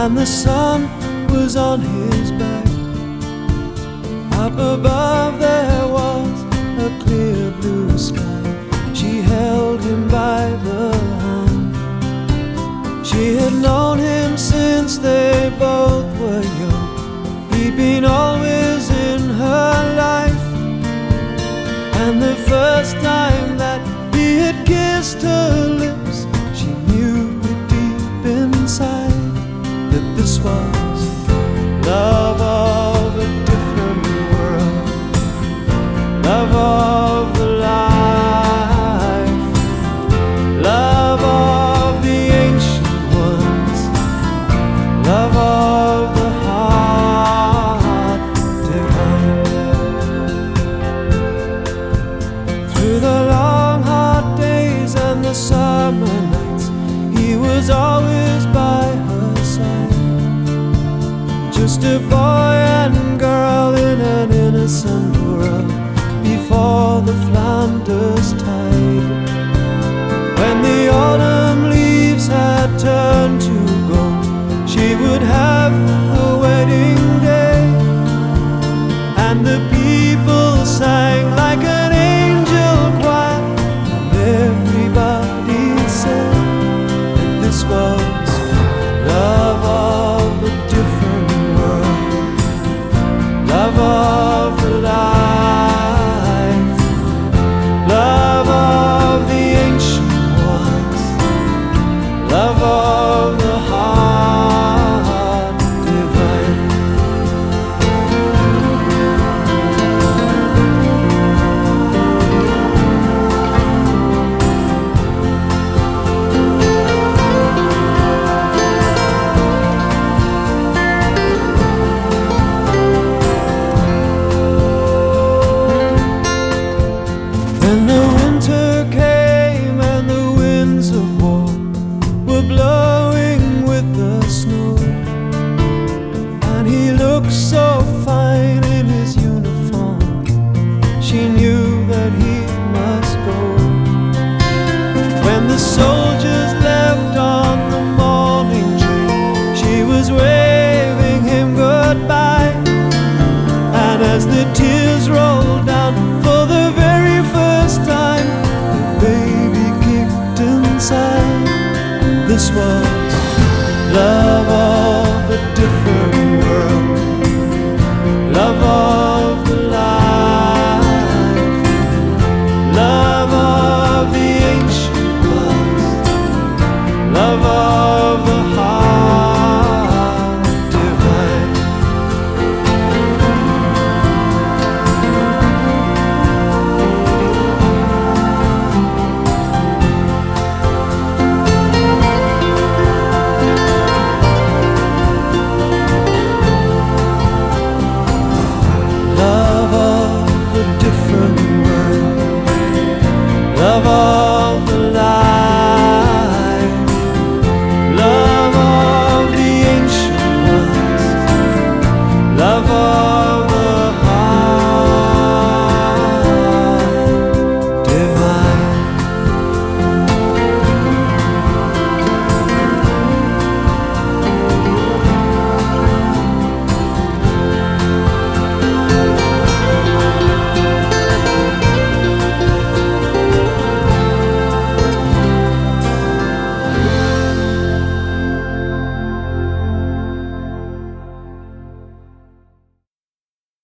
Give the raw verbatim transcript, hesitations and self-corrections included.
and the sun was on his back. Up above there was a clear blue sky. She held him by the hand. She had known him since they both were young. He'd been always in her life, and the first time that he had kissed her lips, she knew it deep inside that this was love of a different world, love of the life, love of the ancient ones, love of the heart divine. Through the long hot days and the summer nights, he was always by her side. Just a boy and girl in an innocent world before the Flanders tide. When the autumn leaves had turned to gold, she would have a wedding day, and the people sang like an angel choir, and everybody said that this was love of a different world, love of the life, love of the ancient ones, love of the heart divine. When the winter came and the winds of war were blowing with the snow, and he looked so fine in his uniform, she knew that he must go. When the soldiers left on the morning train, she was waving him goodbye, and as the tears rolled